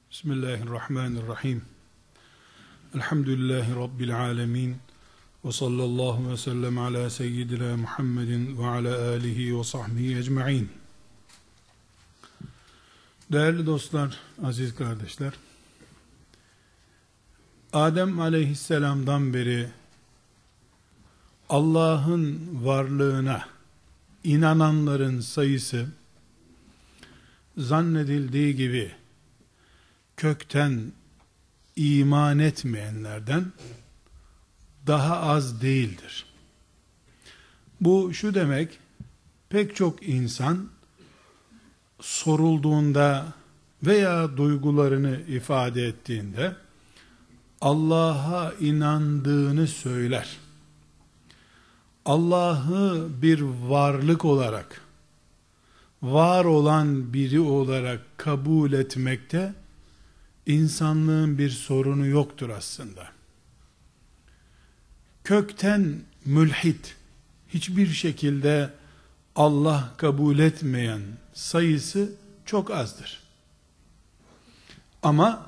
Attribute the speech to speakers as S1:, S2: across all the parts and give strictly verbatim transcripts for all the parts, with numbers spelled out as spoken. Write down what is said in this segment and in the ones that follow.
S1: Bismillahirrahmanirrahim. Elhamdülillahi Rabbil alemin. Ve sallallahu ve sellem ala seyyidina Muhammedin ve ala alihi ve sahbihi ecma'in. Değerli dostlar, aziz kardeşler, Adem aleyhisselamdan beri Allah'ın varlığına inananların sayısı zannedildiği gibi kökten iman etmeyenlerden daha az değildir. Bu şu demek, pek çok insan sorulduğunda veya duygularını ifade ettiğinde Allah'a inandığını söyler. Allah'ı bir varlık olarak, var olan biri olarak kabul etmekte insanlığın bir sorunu yoktur aslında. Kökten mülhit, hiçbir şekilde Allah kabul etmeyen sayısı çok azdır. Ama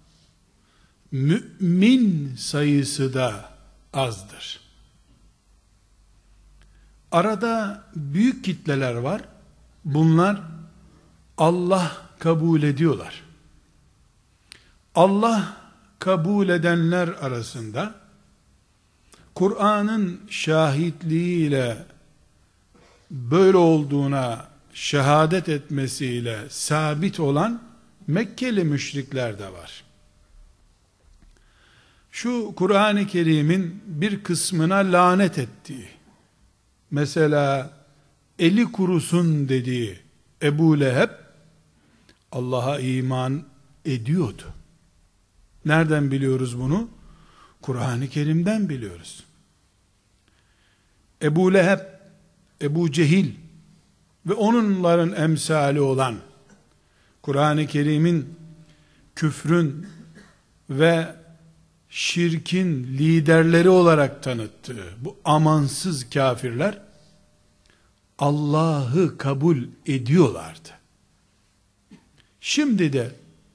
S1: mümin sayısı da azdır. Arada büyük kitleler var. Bunlar Allah kabul ediyorlar. Allah kabul edenler arasında Kur'an'ın şahitliğiyle böyle olduğuna şehadet etmesiyle sabit olan Mekkeli müşrikler de var. Şu Kur'an-ı Kerim'in bir kısmına lanet ettiği, mesela eli kurusun dediği Ebu Leheb Allah'a iman ediyordu. Nereden biliyoruz bunu? Kur'an-ı Kerim'den biliyoruz. Ebu Leheb, Ebu Cehil ve onların emsali olan Kur'an-ı Kerim'in küfrün ve şirkin liderleri olarak tanıttığı bu amansız kafirler Allah'ı kabul ediyorlardı. Şimdi de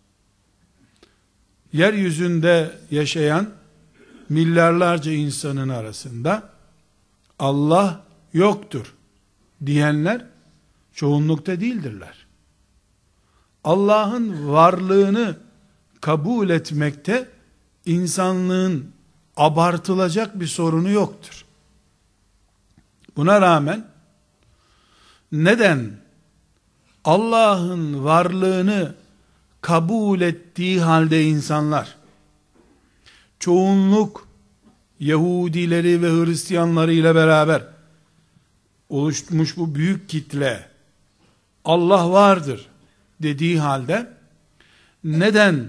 S1: yeryüzünde yaşayan milyarlarca insanın arasında Allah yoktur diyenler çoğunlukta değildirler. Allah'ın varlığını kabul etmekte insanlığın abartılacak bir sorunu yoktur. Buna rağmen neden Allah'ın varlığını kabul ettiği halde insanlar, çoğunluk Yahudileri ve Hristiyanları ile beraber oluşmuş bu büyük kitle Allah vardır dediği halde neden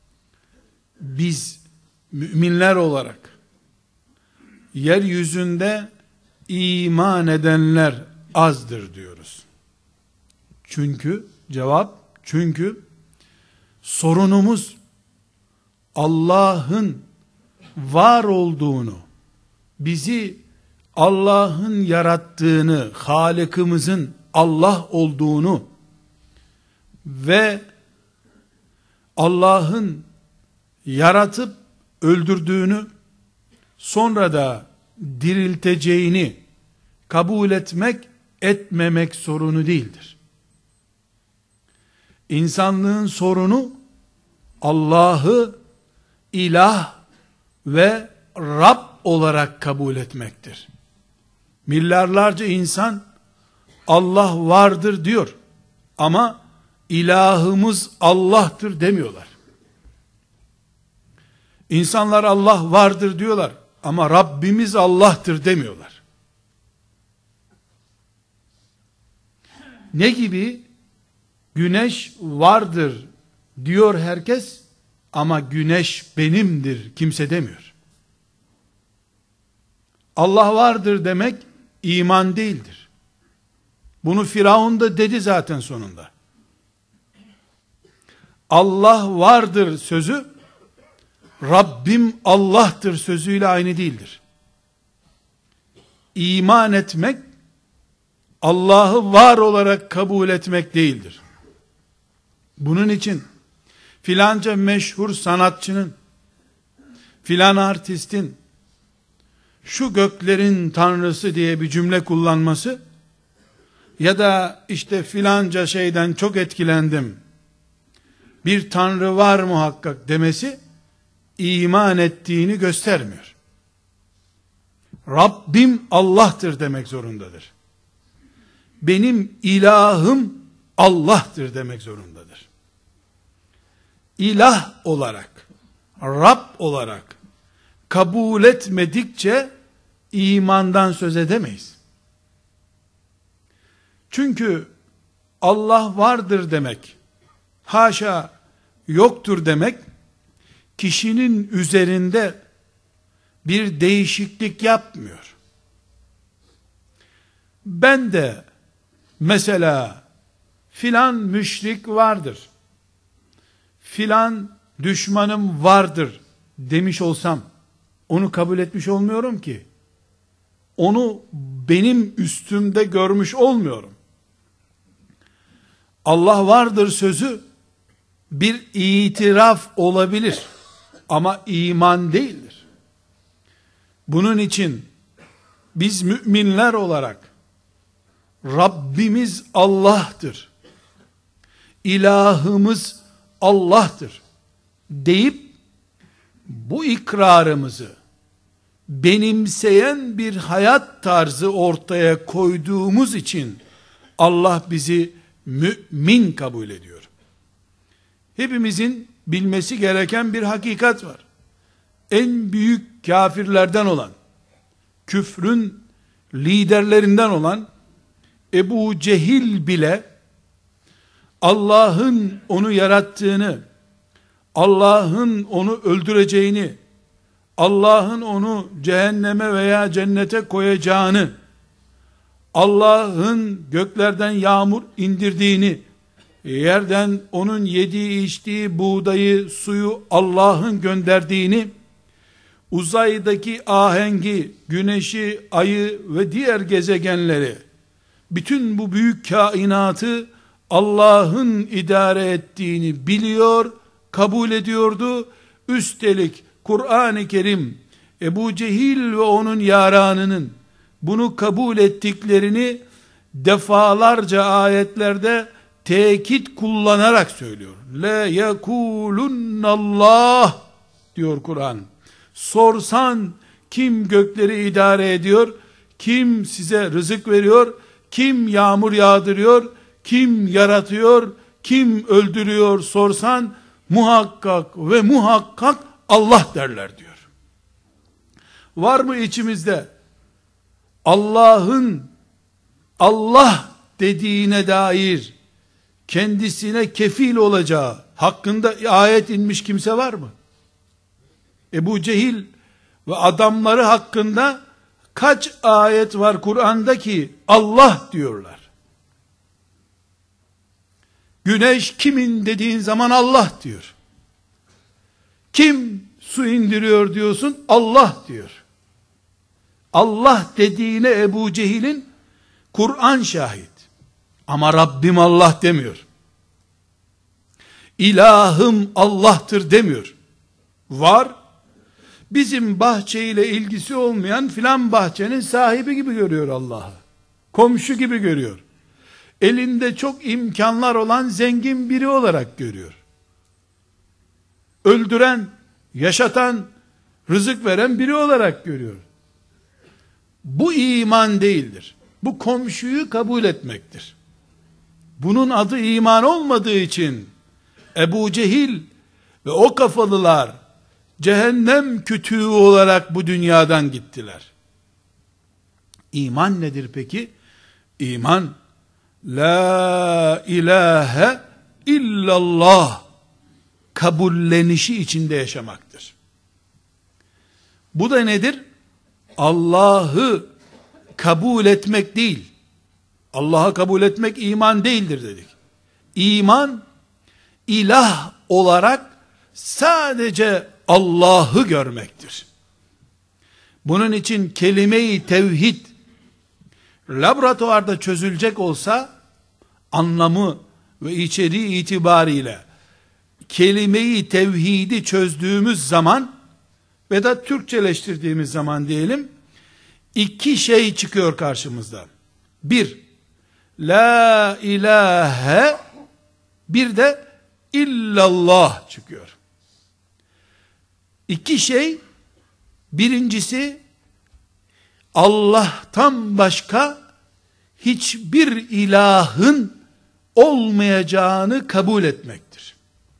S1: biz müminler olarak yeryüzünde iman edenler azdır diyoruz? Çünkü cevap, çünkü sorunumuz Allah'ın var olduğunu, bizi Allah'ın yarattığını, Halık'ımızın Allah olduğunu ve Allah'ın yaratıp öldürdüğünü, sonra da dirilteceğini kabul etmek, etmemek sorunu değildir. İnsanlığın sorunu Allah'ı ilah ve Rab olarak kabul etmektir. Milyarlarca insan Allah vardır diyor ama ilahımız Allah'tır demiyorlar. İnsanlar Allah vardır diyorlar ama Rabbimiz Allah'tır demiyorlar. Ne gibi? Güneş vardır diyor herkes ama güneş benimdir kimse demiyor. Allah vardır demek iman değildir. Bunu Firavun da dedi zaten sonunda. Allah vardır sözü Rabbim Allah'tır sözüyle aynı değildir. İman etmek Allah'ı var olarak kabul etmek değildir. Bunun için filanca meşhur sanatçının, filan artistin şu göklerin tanrısı diye bir cümle kullanması ya da işte filanca şeyden çok etkilendim, bir tanrı var muhakkak demesi iman ettiğini göstermiyor. Rabbim Allah'tır demek zorundadır. Benim ilahım Allah'tır demek zorundadır. İlah olarak, Rab olarak kabul etmedikçe imandan söz edemeyiz. Çünkü Allah vardır demek, haşa yoktur demek, kişinin üzerinde bir değişiklik yapmıyor. Ben de mesela filan müşrik vardır, filan düşmanım vardır demiş olsam, onu kabul etmiş olmuyorum ki. Onu benim üstümde görmüş olmuyorum. Allah vardır sözü bir itiraf olabilir ama iman değildir. Bunun için biz müminler olarak Rabbimiz Allah'tır, İlahımız Allah'tır deyip bu ikrarımızı benimseyen bir hayat tarzı ortaya koyduğumuz için Allah bizi mümin kabul ediyor. Hepimizin bilmesi gereken bir hakikat var. En büyük kafirlerden olan, küfrün liderlerinden olan Ebu Cehil bile Allah'ın onu yarattığını, Allah'ın onu öldüreceğini, Allah'ın onu cehenneme veya cennete koyacağını, Allah'ın göklerden yağmur indirdiğini, yerden onun yediği içtiği buğdayı, suyu Allah'ın gönderdiğini, uzaydaki ahengi, güneşi, ayı ve diğer gezegenleri, bütün bu büyük kainatı Allah'ın idare ettiğini biliyor, kabul ediyordu. Üstelik Kur'an-ı Kerim Ebu Cehil ve onun yaranının bunu kabul ettiklerini defalarca ayetlerde tekit kullanarak söylüyor. La yekulunallah diyor Kur'an. Sorsan kim gökleri idare ediyor, kim size rızık veriyor, kim yağmur yağdırıyor, kim yaratıyor, kim öldürüyor sorsan muhakkak ve muhakkak Allah derler diyor. Var mı içimizde Allah'ın Allah dediğine dair kendisine kefil olacağı hakkında ayet inmiş kimse var mı? Ebu Cehil ve adamları hakkında kaç ayet var Kur'an'da ki Allah diyorlar? Güneş kimin dediğin zaman Allah diyor. Kim su indiriyor diyorsun, Allah diyor. Allah dediğine Ebu Cehil'in Kur'an şahit. Ama Rabbim Allah demiyor. İlahım Allah'tır demiyor. Var, bizim bahçeyle ilgisi olmayan filan bahçenin sahibi gibi görüyor Allah'ı. Komşu gibi görüyor. Elinde çok imkanlar olan zengin biri olarak görüyor. Öldüren, yaşatan, rızık veren biri olarak görüyor. Bu iman değildir. Bu komşuyu kabul etmektir. Bunun adı iman olmadığı için Ebu Cehil ve o kafalılar cehennem kütüğü olarak bu dünyadan gittiler. İman nedir peki? İman la ilahe illallah kabullenişi içinde yaşamaktır. Bu da nedir? Allah'ı kabul etmek değil. Allah'ı kabul etmek iman değildir dedik. İman, ilah olarak sadece Allah'ı görmektir. Bunun için kelime-i tevhid laboratuvarda çözülecek olsa anlamı ve içeriği itibariyle kelime-i tevhidi çözdüğümüz zaman ve da Türkçeleştirdiğimiz zaman diyelim, iki şey çıkıyor karşımızda. Bir, la ilahe, bir de illallah çıkıyor. İki şey, birincisi Allah'tan başka hiçbir ilahın olmayacağını kabul etmektir.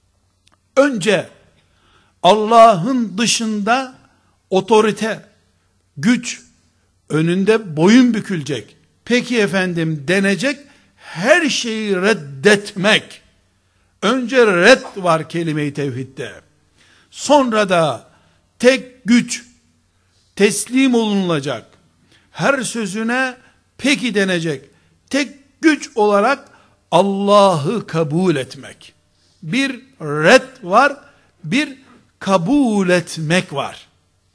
S1: Önce Allah'ın dışında otorite, güç, önünde boyun bükülecek, peki efendim denecek her şeyi reddetmek. Önce red var kelime-i tevhidde. Sonra da tek güç, teslim olunulacak, her sözüne peki denecek tek güç olarak Allah'ı kabul etmek. Bir red var, bir kabul etmek var.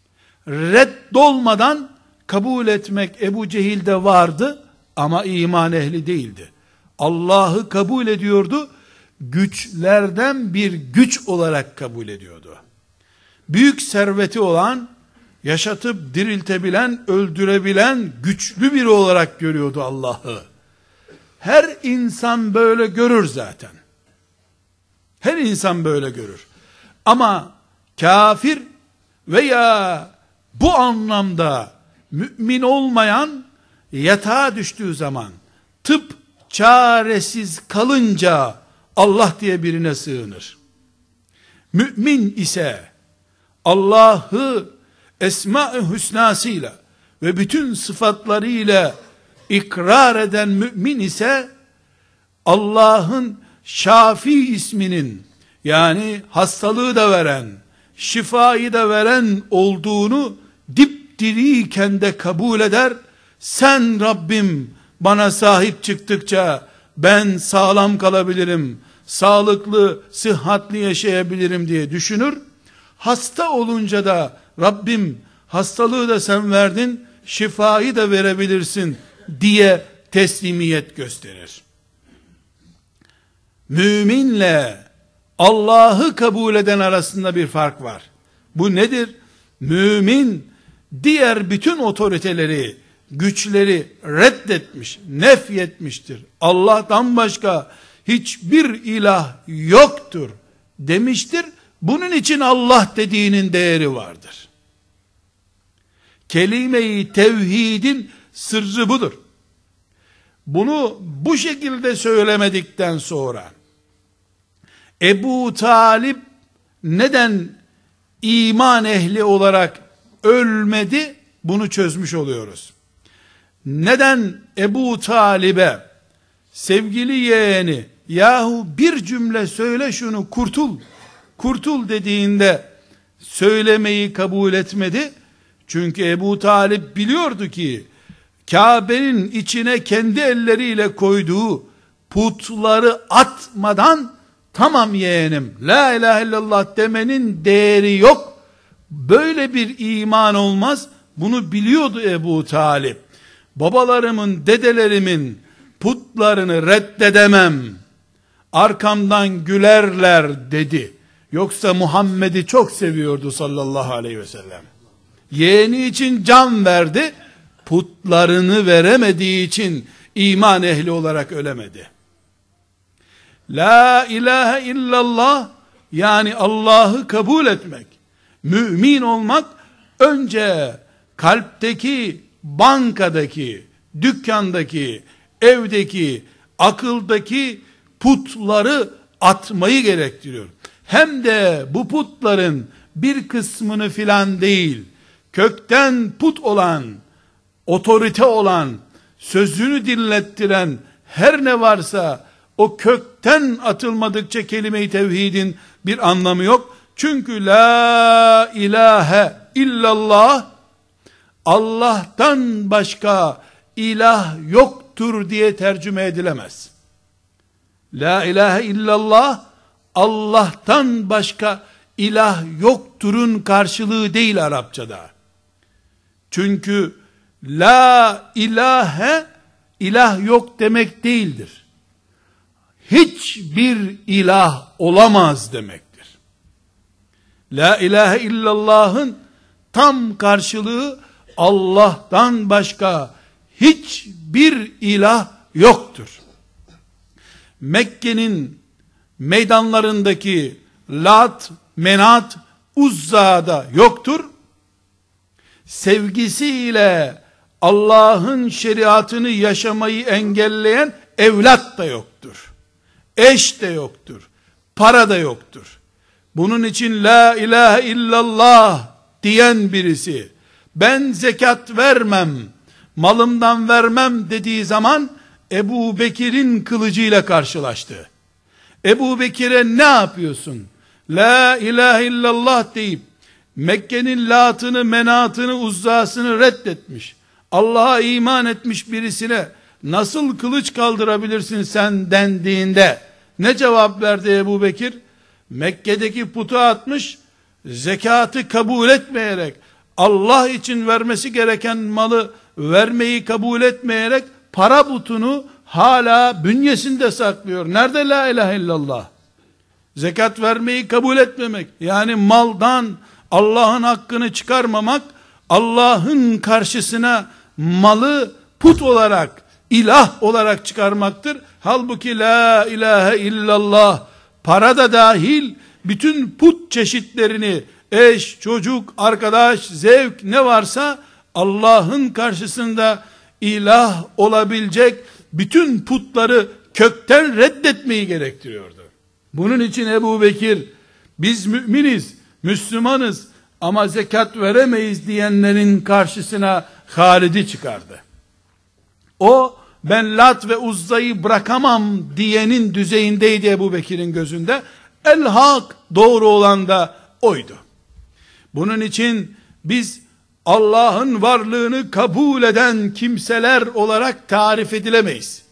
S1: Reddolmadan kabul etmek Ebu Cehil'de vardı ama iman ehli değildi. Allah'ı kabul ediyordu, güçlerden bir güç olarak kabul ediyordu. Büyük serveti olan, yaşatıp diriltebilen, öldürebilen güçlü biri olarak görüyordu Allah'ı. Her insan böyle görür zaten. Her insan böyle görür. Ama kafir veya bu anlamda mümin olmayan yatağa düştüğü zaman, tıp çaresiz kalınca Allah diye birine sığınır. Mümin ise Allah'ı Esma-ı Hüsnasıyla ve bütün sıfatlarıyla ikrar eden mümin ise Allah'ın Şafi isminin, yani hastalığı da veren, şifayı da veren olduğunu dipdiriyken de kabul eder. Sen Rabbim bana sahip çıktıkça ben sağlam kalabilirim, sağlıklı, sıhhatli yaşayabilirim diye düşünür. Hasta olunca da Rabbim hastalığı da sen verdin, şifayı da verebilirsin diye teslimiyet gösterir. Müminle Allah'ı kabul eden arasında bir fark var. Bu nedir? Mümin diğer bütün otoriteleri, güçleri reddetmiş, nefyetmiştir. Allah'tan başka hiçbir ilah yoktur demiştir. Bunun için Allah dediğinin değeri vardır. Kelime-i tevhidin sırrı budur. Bunu bu şekilde söylemedikten sonra Ebu Talip neden iman ehli olarak ölmedi? Bunu çözmüş oluyoruz. Neden Ebu Talib'e sevgili yeğeni yahu bir cümle söyle şunu kurtul, kurtul dediğinde söylemeyi kabul etmedi? Çünkü Ebu Talip biliyordu ki Kabe'nin içine kendi elleriyle koyduğu putları atmadan tamam yeğenim la ilahe illallah demenin değeri yok. Böyle bir iman olmaz. Bunu biliyordu Ebu Talip. Babalarımın, dedelerimin putlarını reddedemem, arkamdan gülerler dedi. Yoksa Muhammed'i çok seviyordu sallallahu aleyhi ve sellem. Yeğeni için can verdi, putlarını veremediği için iman ehli olarak ölemedi. La ilahe illallah, yani Allah'ı kabul etmek, mümin olmak, önce kalpteki, bankadaki, dükkandaki, evdeki, akıldaki putları atmayı gerektiriyor. Hem de bu putların bir kısmını filan değil, kökten put olan, otorite olan, sözünü dinlettiren her ne varsa o kökten atılmadıkça kelime-i tevhidin bir anlamı yok. Çünkü la ilahe illallah, Allah'tan başka ilah yoktur diye tercüme edilemez. La ilahe illallah, Allah'tan başka ilah yokturun karşılığı değil Arapçada. Çünkü la ilahe, ilah yok demek değildir. hiçbir ilah olamaz demektir. La ilahe illallah'ın tam karşılığı Allah'tan başka hiçbir ilah yoktur. Mekke'nin meydanlarındaki Lat, Menat, Uzza da yoktur. Sevgisiyle Allah'ın şeriatını yaşamayı engelleyen evlat da yoktur. Eş de yoktur. Para da yoktur. Bunun için la ilahe illallah diyen birisi, ben zekat vermem, malımdan vermem dediği zaman Ebu Bekir'in kılıcıyla karşılaştı. Ebu Bekir'e ne yapıyorsun? La ilahe illallah deyip Mekke'nin Lat'ını, Menat'ını, Uzza'sını reddetmiş, Allah'a iman etmiş birisine nasıl kılıç kaldırabilirsin sen dendiğinde ne cevap verdi Ebu Bekir? Mekke'deki putu atmış, zekatı kabul etmeyerek, Allah için vermesi gereken malı vermeyi kabul etmeyerek para putunu hala bünyesinde saklıyor. Nerede la ilahe illallah? Zekat vermeyi kabul etmemek, yani maldan Allah'ın hakkını çıkarmamak, Allah'ın karşısına malı put olarak, ilah olarak çıkarmaktır. Halbuki la ilahe illallah, para da dahil bütün put çeşitlerini, eş, çocuk, arkadaş, zevk ne varsa Allah'ın karşısında ilah olabilecek bütün putları kökten reddetmeyi gerektiriyordu. Bunun için Ebu Bekir, biz müminiz, Müslümanız ama zekat veremeyiz diyenlerin karşısına Halid'i çıkardı. O, ben Lat ve Uzza'yı bırakamam diyenin düzeyindeydi Ebu Bekir'in gözünde. El hak, doğru olan da oydu. Bunun için biz Allah'ın varlığını kabul eden kimseler olarak tarif edilemeyiz.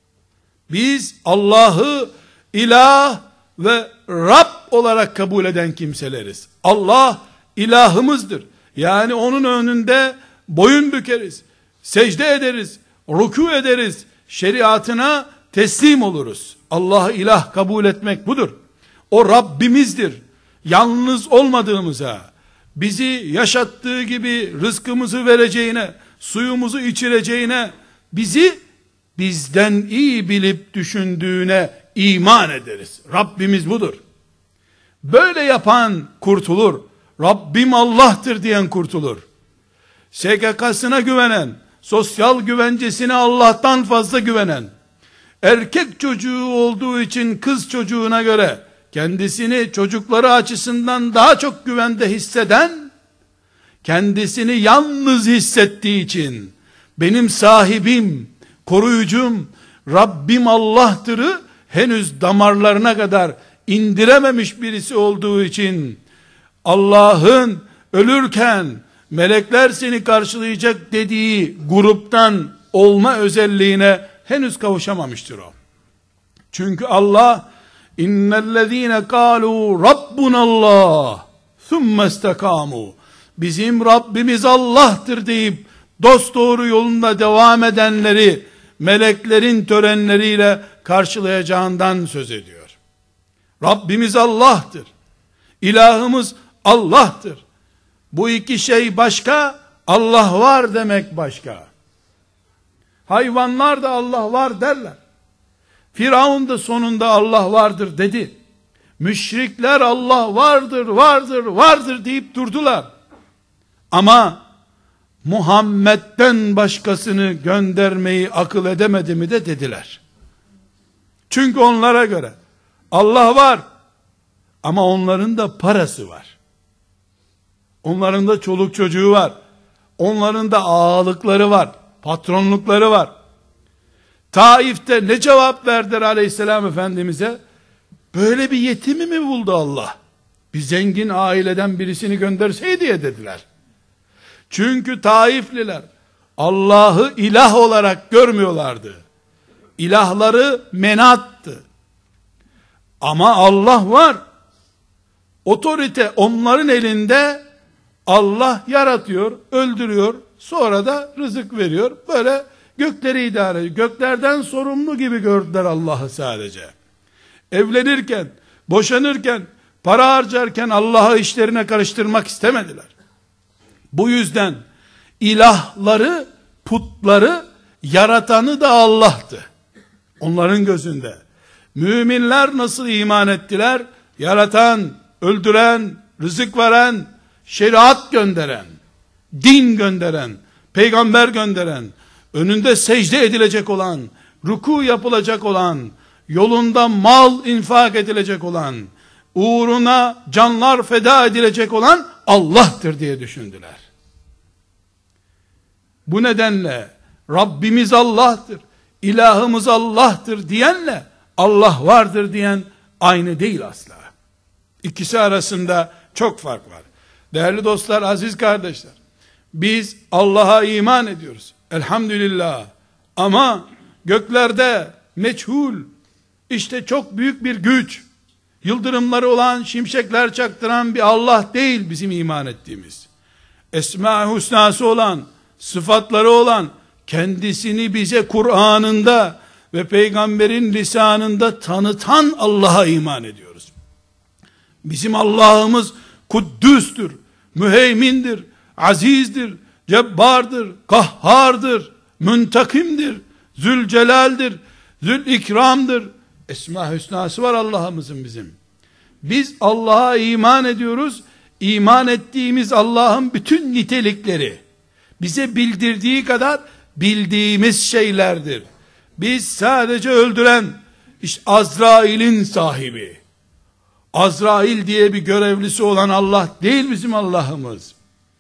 S1: Biz Allah'ı ilah ve Rab olarak kabul eden kimseleriz. Allah ilahımızdır. Yani onun önünde boyun bükeriz, secde ederiz, rükû ederiz, şeriatına teslim oluruz. Allah'ı ilah kabul etmek budur. O Rabbimizdir. Yalnız olmadığımıza, bizi yaşattığı gibi rızkımızı vereceğine, suyumuzu içireceğine, bizi bizden iyi bilip düşündüğüne iman ederiz. Rabbimiz budur. Böyle yapan kurtulur. Rabbim Allah'tır diyen kurtulur. S G K'sına güvenen, sosyal güvencesine Allah'tan fazla güvenen, erkek çocuğu olduğu için kız çocuğuna göre kendisini çocukları açısından daha çok güvende hisseden, kendisini yalnız hissettiği için benim sahibim, koruyucum, Rabbim Allah'tırı henüz damarlarına kadar indirememiş birisi olduğu için Allah'ın ölürken melekler seni karşılayacak dediği gruptan olma özelliğine henüz kavuşamamıştır o. Çünkü Allah, innellezîne kâlû rabbunallah thumme istekâmû, bizim Rabbimiz Allah'tır deyip dosdoğru yolunda devam edenleri meleklerin törenleriyle karşılayacağından söz ediyor. Rabbimiz Allah'tır. İlahımız Allah'tır. Bu iki şey başka, Allah var demek başka. Hayvanlar da Allah var derler. Firavun da sonunda Allah vardır dedi. Müşrikler Allah vardır, vardır, vardır deyip durdular. Ama Muhammed'den başkasını göndermeyi akıl edemedi mi de dediler. Çünkü onlara göre Allah var ama onların da parası var. Onların da çoluk çocuğu var. Onların da ağalıkları var. Patronlukları var. Taif'te ne cevap verdiler Aleyhisselam Efendimiz'e? Böyle bir yetimi mi buldu Allah? Bir zengin aileden birisini gönderseydi ya dediler. Çünkü Taifliler Allah'ı ilah olarak görmüyorlardı. İlahları Menat'tı. Ama Allah var. Otorite onların elinde. Allah yaratıyor, öldürüyor, sonra da rızık veriyor. Böyle gökleri idare ediyor. Göklerden sorumlu gibi gördüler Allah'ı sadece. evlenirken, boşanırken, para harcarken Allah'ı işlerine karıştırmak istemediler. Bu yüzden ilahları, putları, yaratanı da Allah'tı. Onların gözünde. Müminler nasıl iman ettiler? Yaratan, öldüren, rızık veren, şeriat gönderen, din gönderen, peygamber gönderen, önünde secde edilecek olan, ruku yapılacak olan, yolunda mal infak edilecek olan, uğruna canlar feda edilecek olan Allah'tır diye düşündüler. Bu nedenle Rabbimiz Allah'tır, ilahımız Allah'tır diyenle Allah vardır diyen aynı değil asla. İkisi arasında çok fark var. Değerli dostlar, aziz kardeşler, biz Allah'a iman ediyoruz. Elhamdülillah. Ama göklerde meçhul, işte çok büyük bir güç, yıldırımları olan, şimşekler çaktıran bir Allah değil bizim iman ettiğimiz. Esma-i Hüsnası olan, sıfatları olan, kendisini bize Kur'an'ında ve peygamberin lisanında tanıtan Allah'a iman ediyoruz. Bizim Allah'ımız Kuddüs'tür, müheymindir, azizdir, cebbardır, kahhardır, müntakimdir, zülcelaldir, zülikramdır. Esma-i Hüsnası var Allah'ımızın bizim. Biz Allah'a iman ediyoruz. İman ettiğimiz Allah'ın bütün nitelikleri, bize bildirdiği kadar bildiğimiz şeylerdir. Biz sadece öldüren, işte Azrail'in sahibi, Azrail diye bir görevlisi olan Allah değil bizim Allah'ımız.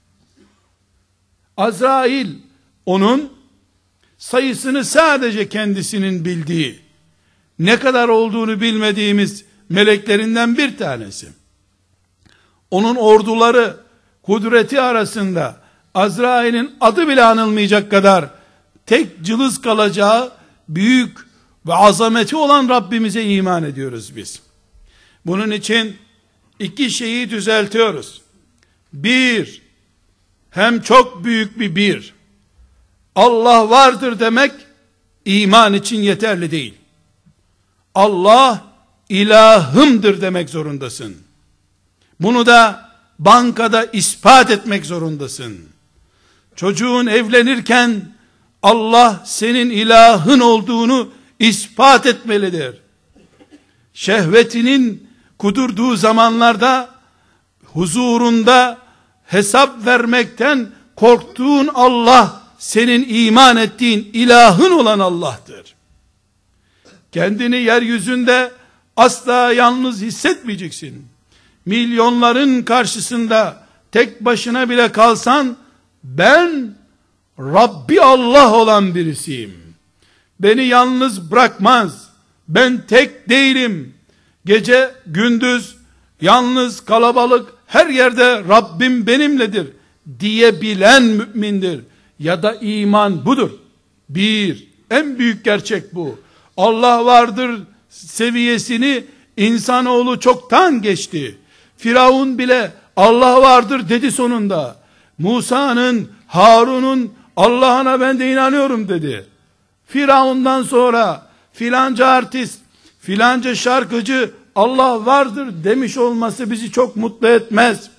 S1: Azrail, onun sayısını sadece kendisinin bildiği, ne kadar olduğunu bilmediğimiz meleklerinden bir tanesi. Onun orduları, kudreti arasında Azrail'in adı bile anılmayacak kadar tek cılız kalacağı büyük ve azameti olan Rabbimize iman ediyoruz biz. Bunun için iki şeyi düzeltiyoruz. Bir, hem çok büyük bir bir, Allah vardır demek iman için yeterli değil. Allah ilahımdır demek zorundasın. Bunu da bankada ispat etmek zorundasın. Çocuğun evlenirken Allah senin ilahın olduğunu ispat etmelidir. Şehvetinin kudurduğu zamanlarda huzurunda hesap vermekten korktuğun Allah senin iman ettiğin ilahın olan Allah'tır. Kendini yeryüzünde asla yalnız hissetmeyeceksin. Milyonların karşısında tek başına bile kalsan, ben Rabbi Allah olan birisiyim, beni yalnız bırakmaz, ben tek değilim, gece gündüz yalnız kalabalık her yerde Rabbim benimledir diyebilen mümindir. Ya da iman budur. Bir, en büyük gerçek bu. Allah vardır seviyesini insanoğlu çoktan geçti. Firavun bile Allah vardır dedi sonunda. Musa'nın, Harun'un Allah'ına ben de inanıyorum dedi. Firavundan sonra filanca artist, filanca şarkıcı Allah vardır demiş olması bizi çok mutlu etmez.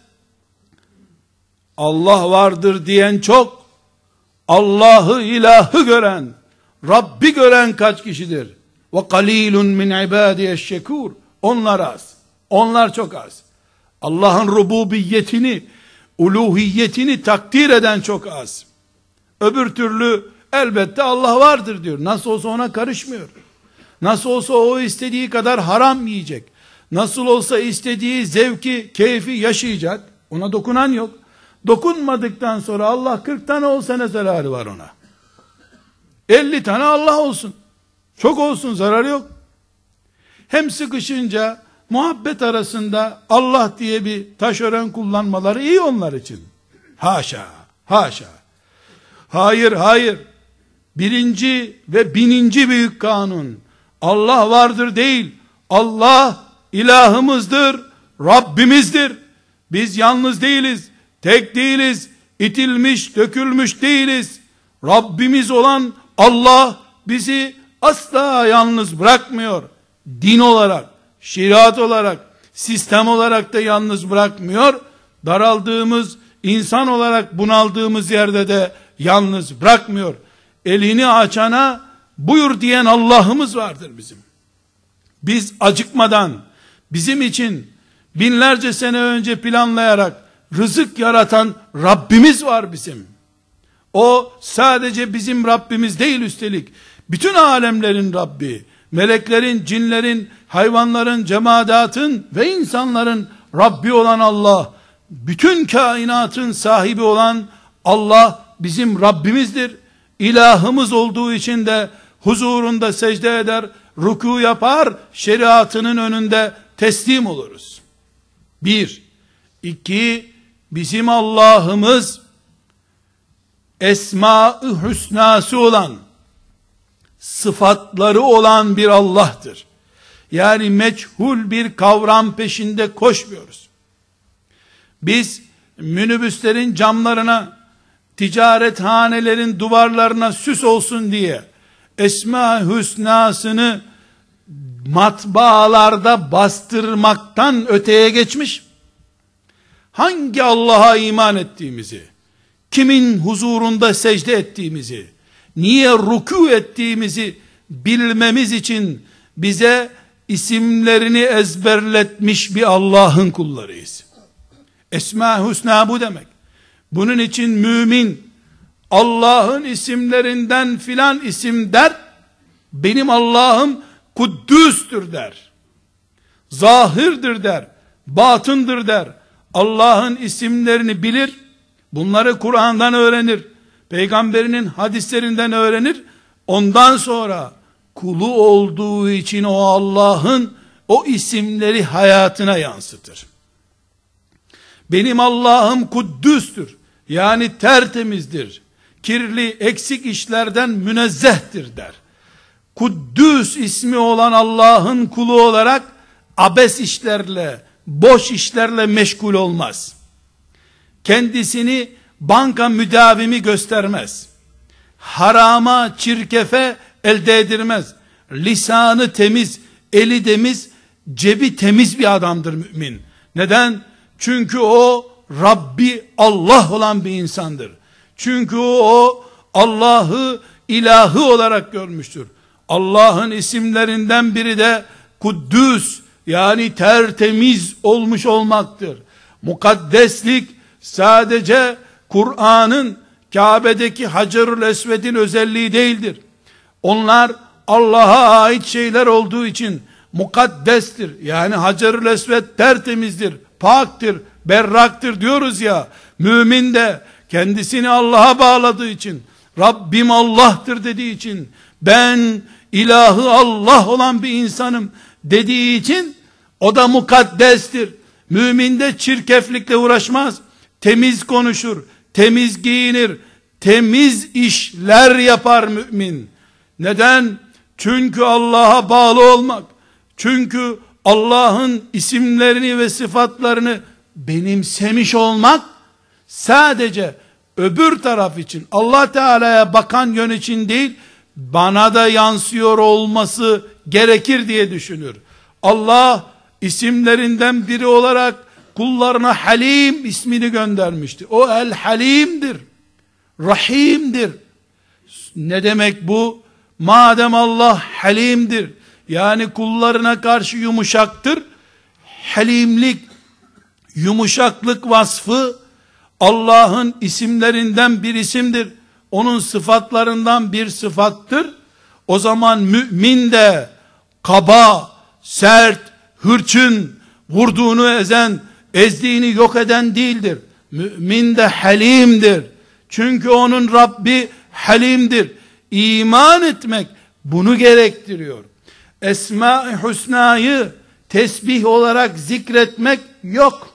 S1: Allah vardır diyen çok, Allah'ı ilahı gören, Rabbi gören kaç kişidir? Ve qalilun min ibadiyeşşekur. Onlar az. Onlar çok az. Allah'ın rububiyetini, uluhiyetini takdir eden çok az. Öbür türlü elbette Allah vardır diyor. Nasıl olsa ona karışmıyor. Nasıl olsa o istediği kadar haram yiyecek. Nasıl olsa istediği zevki, keyfi yaşayacak. Ona dokunan yok. Dokunmadıktan sonra Allah kırk tane olsa ne zararı var ona? elli tane Allah olsun. Çok olsun, zararı yok. Hem sıkışınca muhabbet arasında Allah diye bir taşeron kullanmaları iyi onlar için. Haşa, haşa. Hayır, hayır. Birinci ve bininci büyük kanun. Allah vardır değil. Allah ilahımızdır, Rabbimizdir. Biz yalnız değiliz, tek değiliz, itilmiş, dökülmüş değiliz. Rabbimiz olan Allah bizi asla yalnız bırakmıyor. Din olarak, şeriat olarak, sistem olarak da yalnız bırakmıyor. Daraldığımız, insan olarak bunaldığımız yerde de yalnız bırakmıyor. Elini açana buyur diyen Allah'ımız vardır bizim. Biz acıkmadan, bizim için binlerce sene önce planlayarak rızık yaratan Rabbimiz var bizim. O sadece bizim Rabbimiz değil, üstelik bütün alemlerin Rabbi, meleklerin, cinlerin, hayvanların, cemaatın ve insanların Rabbi olan Allah, bütün kainatın sahibi olan Allah bizim Rabbimizdir. İlahımız olduğu için de huzurunda secde eder, ruku yapar, şeriatının önünde teslim oluruz. Bir. İki, bizim Allah'ımız Esma-ı Hüsnası olan, sıfatları olan bir Allah'tır. Yani meçhul bir kavram peşinde koşmuyoruz. Biz minibüslerin camlarına, ticarethanelerin duvarlarına süs olsun diye Esma-ı Hüsnasını matbaalarda bastırmaktan öteye geçmiş, hangi Allah'a iman ettiğimizi, kimin huzurunda secde ettiğimizi, niye ruku ettiğimizi bilmemiz için bize isimlerini ezberletmiş bir Allah'ın kullarıyız. Esma-ı Hüsna bu demek. Bunun için mümin Allah'ın isimlerinden filan isim der, benim Allah'ım Kuddüs'tür der, zahirdir der, batındır der. Allah'ın isimlerini bilir, bunları Kur'an'dan öğrenir, peygamberinin hadislerinden öğrenir, ondan sonra kulu olduğu için o Allah'ın o isimleri hayatına yansıtır. Benim Allah'ım Kuddüs'tür, yani tertemizdir, kirli eksik işlerden münezzehtir der. Kuddüs ismi olan Allah'ın kulu olarak abes işlerle, boş işlerle meşgul olmaz. Kendisini banka müdavimi göstermez. Harama, çirkefe elde edilmez. Lisanı temiz, eli temiz, cebi temiz bir adamdır mümin. Neden? Çünkü o Rabbi Allah olan bir insandır. Çünkü o Allah'ı ilahı olarak görmüştür. Allah'ın isimlerinden biri de Kuddüs, yani tertemiz olmuş olmaktır. Mukaddeslik sadece Kur'an'ın, Kabe'deki Hacerül Esved'in özelliği değildir. Onlar Allah'a ait şeyler olduğu için mukaddestir. Yani Hacerül Esved tertemizdir, paktır, berraktır diyoruz ya. Mümin de kendisini Allah'a bağladığı için, Rabbim Allah'tır dediği için, ben ilahı Allah olan bir insanım dediği için o da mukaddestir. Mümin de çirkeflikle uğraşmaz. Temiz konuşur, temiz giyinir, temiz işler yapar mümin. Neden? Çünkü Allah'a bağlı olmak, çünkü Allah'ın isimlerini ve sıfatlarını benimsemiş olmak, sadece öbür taraf için, Allah Teala'ya bakan yön için değil, bana da yansıyor olması gerekir diye düşünür. Allah isimlerinden biri olarak kullarına Halim ismini göndermişti. O El Halim'dir, Rahim'dir. Ne demek bu? Madem Allah Halim'dir, yani kullarına karşı yumuşaktır, halimlik, yumuşaklık vasfı Allah'ın isimlerinden bir isimdir. Onun sıfatlarından bir sıfattır. O zaman mümin de kaba, sert, hırçın, vurduğunu ezen, ezdiğini yok eden değildir. Mümin de halimdir. Çünkü onun Rabbi halimdir. İman etmek bunu gerektiriyor. Esma-i Hüsna'yı tesbih olarak zikretmek yok.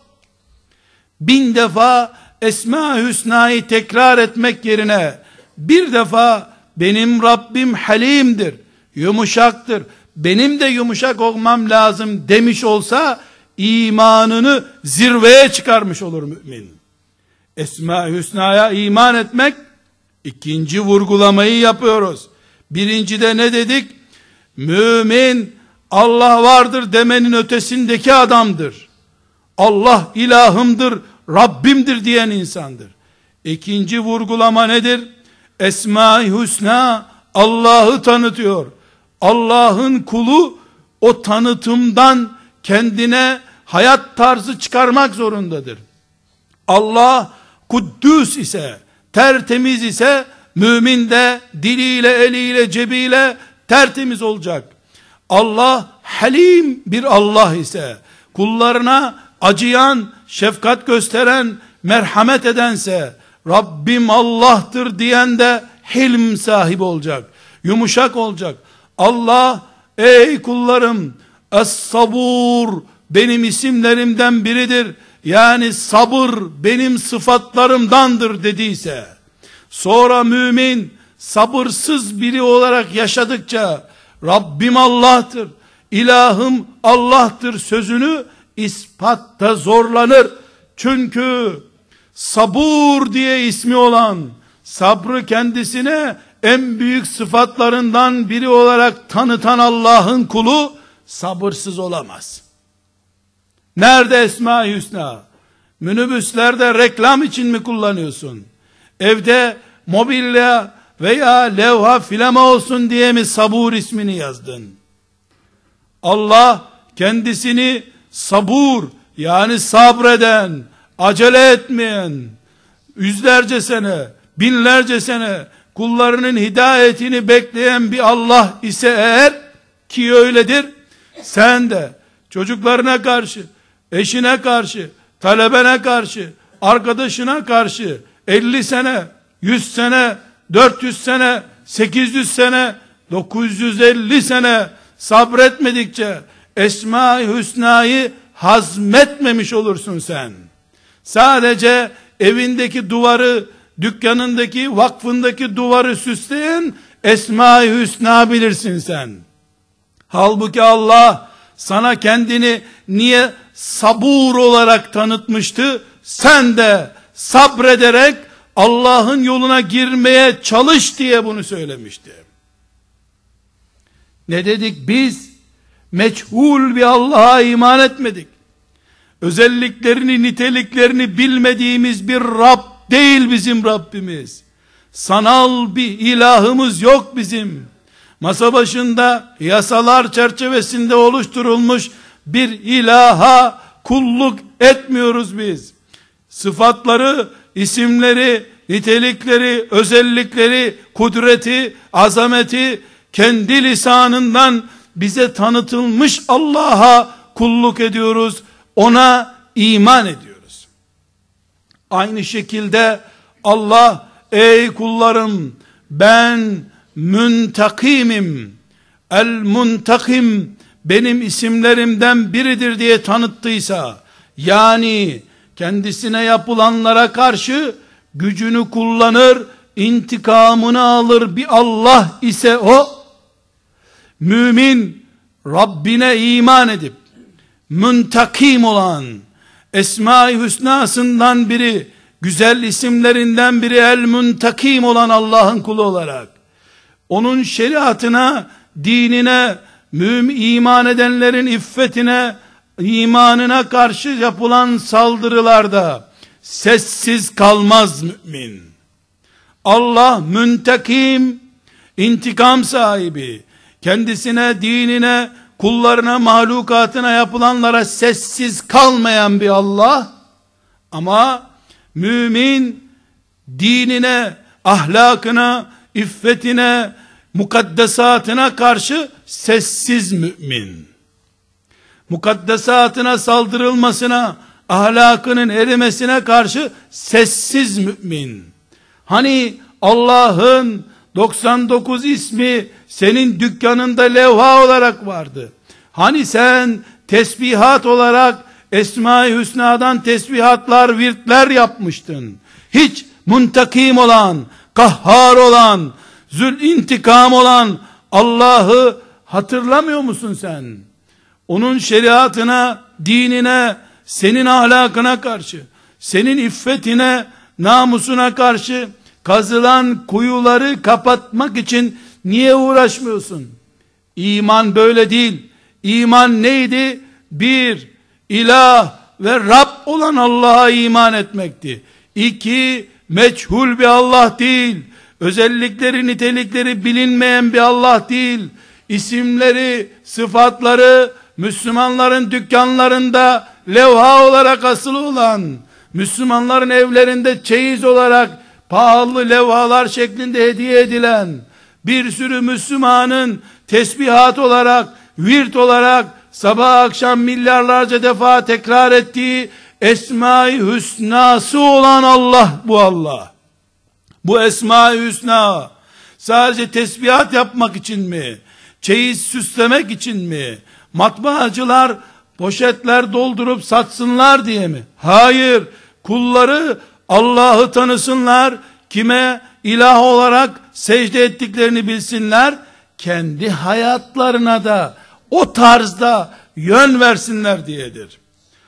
S1: Bin defa Esma-i Hüsna'yı tekrar etmek yerine bir defa benim Rabbim halimdir, yumuşaktır, benim de yumuşak olmam lazım demiş olsa imanını zirveye çıkarmış olur mümin. Esma-i Hüsna'ya iman etmek, ikinci vurgulamayı yapıyoruz. Birincide ne dedik? Mümin Allah vardır demenin ötesindeki adamdır. Allah ilahımdır, Rabbimdir diyen insandır. İkinci vurgulama nedir? Esma-i Hüsna Allah'ı tanıtıyor. Allah'ın kulu o tanıtımdan kendine hayat tarzı çıkarmak zorundadır. Allah Kuddüs ise, tertemiz ise, mümin de diliyle, eliyle, cebiyle tertemiz olacak. Allah Halim bir Allah ise, kullarına acıyan, şefkat gösteren, merhamet edense, Rabbim Allah'tır diyen de hilm sahibi olacak, yumuşak olacak. Allah, ey kullarım, Es-Sabur benim isimlerimden biridir, yani sabır benim sıfatlarımdandır dediyse, sonra mümin sabırsız biri olarak yaşadıkça Rabbim Allah'tır, ilahım Allah'tır sözünü ispatta zorlanır. Çünkü sabur diye ismi olan, sabrı kendisine en büyük sıfatlarından biri olarak tanıtan Allah'ın kulu sabırsız olamaz. Nerede Esma-i Hüsna? Minibüslerde reklam için mi kullanıyorsun? Evde mobilya veya levha filama olsun diye mi sabur ismini yazdın? Allah kendisini sabur, yani sabreden, acele etmeyen, yüzlerce sene, binlerce sene kullarının hidayetini bekleyen bir Allah ise eğer, ki öyledir, sen de çocuklarına karşı, eşine karşı, talebene karşı, arkadaşına karşı elli sene, yüz sene, dört yüz sene, sekiz yüz sene, dokuz yüz elli sene sabretmedikçe Esma-i Hüsna'yı hazmetmemiş olursun sen. Sadece evindeki duvarı, dükkanındaki, vakfındaki duvarı süsleyen Esma-i Hüsna bilirsin sen. Halbuki Allah sana kendini niye sabur olarak tanıtmıştı? Sen de sabrederek Allah'ın yoluna girmeye çalış diye bunu söylemişti. Ne dedik biz? Meçhul bir Allah'a iman etmedik. Özelliklerini, niteliklerini bilmediğimiz bir Rab değil bizim Rabbimiz. Sanal bir ilahımız yok bizim. Masa başında yasalar çerçevesinde oluşturulmuş bir ilaha kulluk etmiyoruz biz. Sıfatları, isimleri, nitelikleri, özellikleri, kudreti, azameti kendi lisanından bize tanıtılmış Allah'a kulluk ediyoruz. Ona iman ediyoruz. Aynı şekilde Allah, ey kullarım ben müntakimim, el muntakim benim isimlerimden biridir diye tanıttıysa, yani kendisine yapılanlara karşı gücünü kullanır, intikamını alır bir Allah ise o, mümin Rabbine iman edip müntakim olan, Esma-i Hüsna'sından biri, güzel isimlerinden biri el müntakim olan Allah'ın kulu olarak onun şeriatına, dinine, mümin iman edenlerin iffetine, imanına karşı yapılan saldırılarda sessiz kalmaz mümin. Allah müntakim, intikam sahibi, kendisine, dinine, kullarına, mahlukatına yapılanlara sessiz kalmayan bir Allah. Ama mümin dinine, ahlakına, iffetine, mukaddesatına karşı sessiz mümin. Mukaddesatına saldırılmasına, ahlakının erimesine karşı sessiz mümin. Hani Allah'ın doksan dokuz ismi senin dükkanında levha olarak vardı. Hani sen tesbihat olarak Esma-i Hüsna'dan tesbihatlar, virtler yapmıştın. Hiç muntakim olan, kahhar olan, zül intikam olan Allah'ı hatırlamıyor musun sen? Onun şeriatına, dinine, senin ahlakına karşı, senin iffetine, namusuna karşı kazılan kuyuları kapatmak için niye uğraşmıyorsun? İman böyle değil. İman neydi? Bir, ilah ve Rab olan Allah'a iman etmekti. İki, meçhul bir Allah değil, özellikleri, nitelikleri bilinmeyen bir Allah değil, isimleri, sıfatları Müslümanların dükkanlarında levha olarak asılı olan, Müslümanların evlerinde çeyiz olarak pahalı levhalar şeklinde hediye edilen, bir sürü Müslümanın tesbihat olarak, virt olarak sabah akşam milyarlarca defa tekrar ettiği Esma-i Hüsna'sı olan Allah bu Allah. Bu Esma-i Hüsna sadece tesbihat yapmak için mi? Çeyiz süslemek için mi? Matbaacılar poşetler doldurup satsınlar diye mi? Hayır. Kulları Allah'ı tanısınlar, kime ilah olarak secde ettiklerini bilsinler, kendi hayatlarına da o tarzda yön versinler diyedir.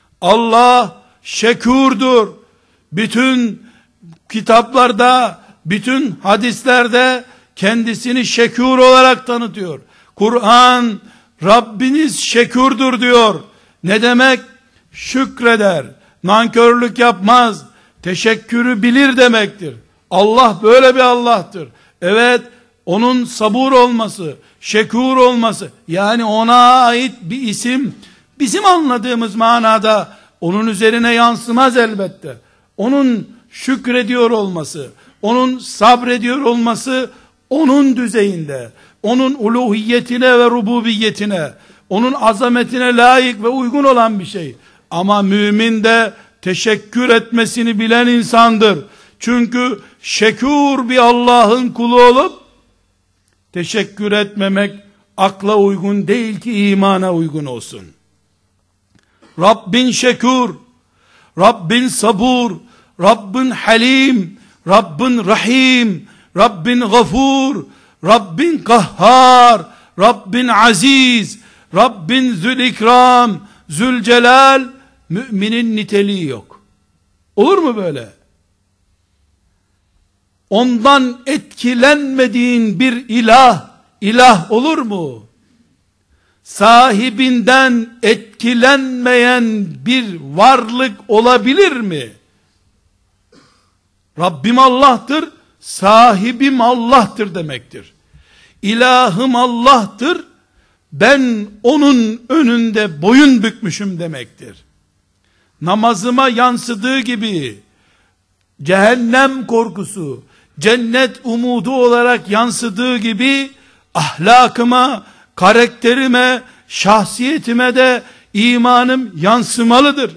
S1: Allah şekurdur. Bütün kitaplarda, bütün hadislerde kendisini şekur olarak tanıtıyor. Kur'an, Rabbiniz şekurdur diyor. Ne demek? Şükreder, nankörlük yapmaz, teşekkürü bilir demektir. Allah böyle bir Allah'tır. Evet, onun sabur olması, şekur olması, yani ona ait bir isim, bizim anladığımız manada onun üzerine yansımaz elbette. Onun şükrediyor olması, onun sabrediyor olması, onun düzeyinde, onun uluhiyetine ve rububiyetine, onun azametine layık ve uygun olan bir şey. Ama mümin de teşekkür etmesini bilen insandır. Çünkü şekur bir Allah'ın kulu olup, teşekkür etmemek akla uygun değil ki imana uygun olsun. Rabbin şekur, Rabbin sabur, Rabbin halim, Rabbin rahim, Rabbin gafur, Rabbin kahhar, Rabbin aziz, Rabbin zülikram, zülcelal, müminin niteliği yok. Olur mu böyle? Ondan etkilenmediğin bir ilah, ilah olur mu? Sahibinden etkilenmeyen bir varlık olabilir mi? Rabbim Allah'tır, sahibim Allah'tır demektir. İlahım Allah'tır, ben onun önünde boyun bükmüşüm demektir. Namazıma yansıdığı gibi cehennem korkusu, cennet umudu olarak yansıdığı gibi ahlakıma, karakterime, şahsiyetime de imanım yansımalıdır.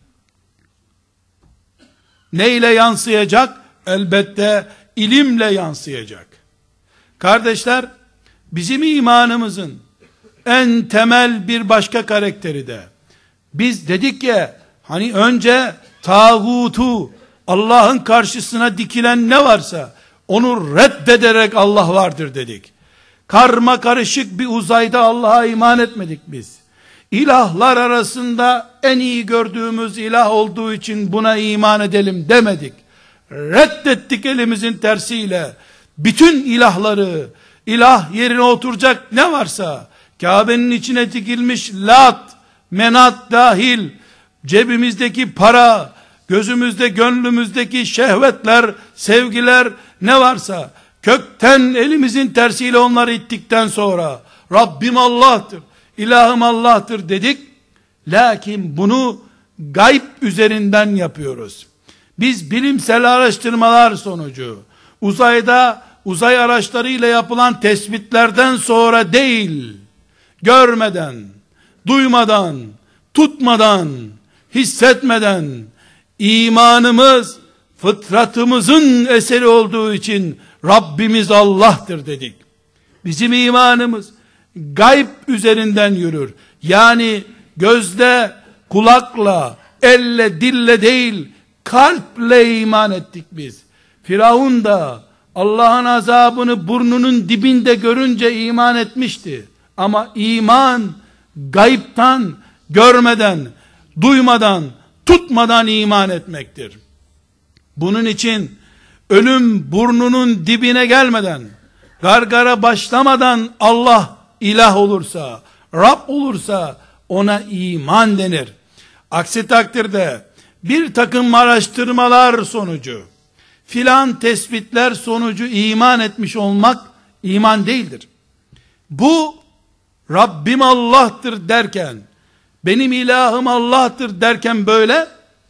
S1: Neyle yansıyacak? Elbette ilimle yansıyacak. Kardeşler, bizim imanımızın en temel bir başka karakteri de, biz dedik ya, hani önce tağutu, Allah'ın karşısına dikilen ne varsa onu reddederek Allah vardır dedik. Karma karışık bir uzayda Allah'a iman etmedik biz. İlahlar arasında en iyi gördüğümüz ilah olduğu için buna iman edelim demedik. Reddettik elimizin tersiyle. Bütün ilahları, ilah yerine oturacak ne varsa, Kabe'nin içine dikilmiş Lat, Menat dahil, cebimizdeki para, gözümüzde, gönlümüzdeki şehvetler, sevgiler ne varsa, kökten elimizin tersiyle onları ittikten sonra, Rabbim Allah'tır, ilahım Allah'tır dedik. Lakin bunu gayb üzerinden yapıyoruz. Biz bilimsel araştırmalar sonucu, uzayda, uzay araçlarıyla yapılan tespitlerden sonra değil, görmeden, duymadan, tutmadan, hissetmeden, imanımız fıtratımızın eseri olduğu için Rabbimiz Allah'tır dedik. Bizim imanımız gayb üzerinden yürür. Yani gözle, kulakla, elle, dille değil, kalple iman ettik biz. Firavun da Allah'ın azabını burnunun dibinde görünce iman etmişti. Ama iman gaybtan, görmeden, duymadan, tutmadan iman etmektir. Bunun için ölüm burnunun dibine gelmeden, gargara başlamadan Allah ilah olursa, Rab olursa ona iman denir. Aksi takdirde bir takım araştırmalar sonucu, filan tespitler sonucu iman etmiş olmak iman değildir. Bu Rabbim Allah'tır derken, benim ilahım Allah'tır derken böyle,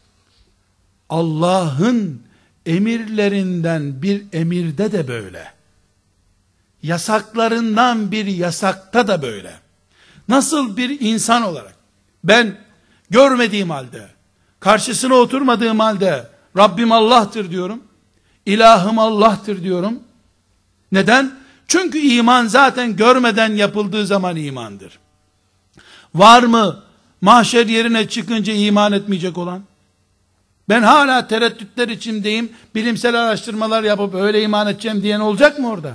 S1: Allah'ın emirlerinden bir emirde de böyle, yasaklarından bir yasakta da böyle. Nasıl bir insan olarak ben görmediğim halde, karşısına oturmadığım halde Rabbim Allah'tır diyorum, ilahım Allah'tır diyorum. Neden? Çünkü iman zaten görmeden yapıldığı zaman imandır. Var mı mahşer yerine çıkınca iman etmeyecek olan? Ben hala tereddütler içindeyim, bilimsel araştırmalar yapıp öyle iman edeceğim diyen olacak mı orada?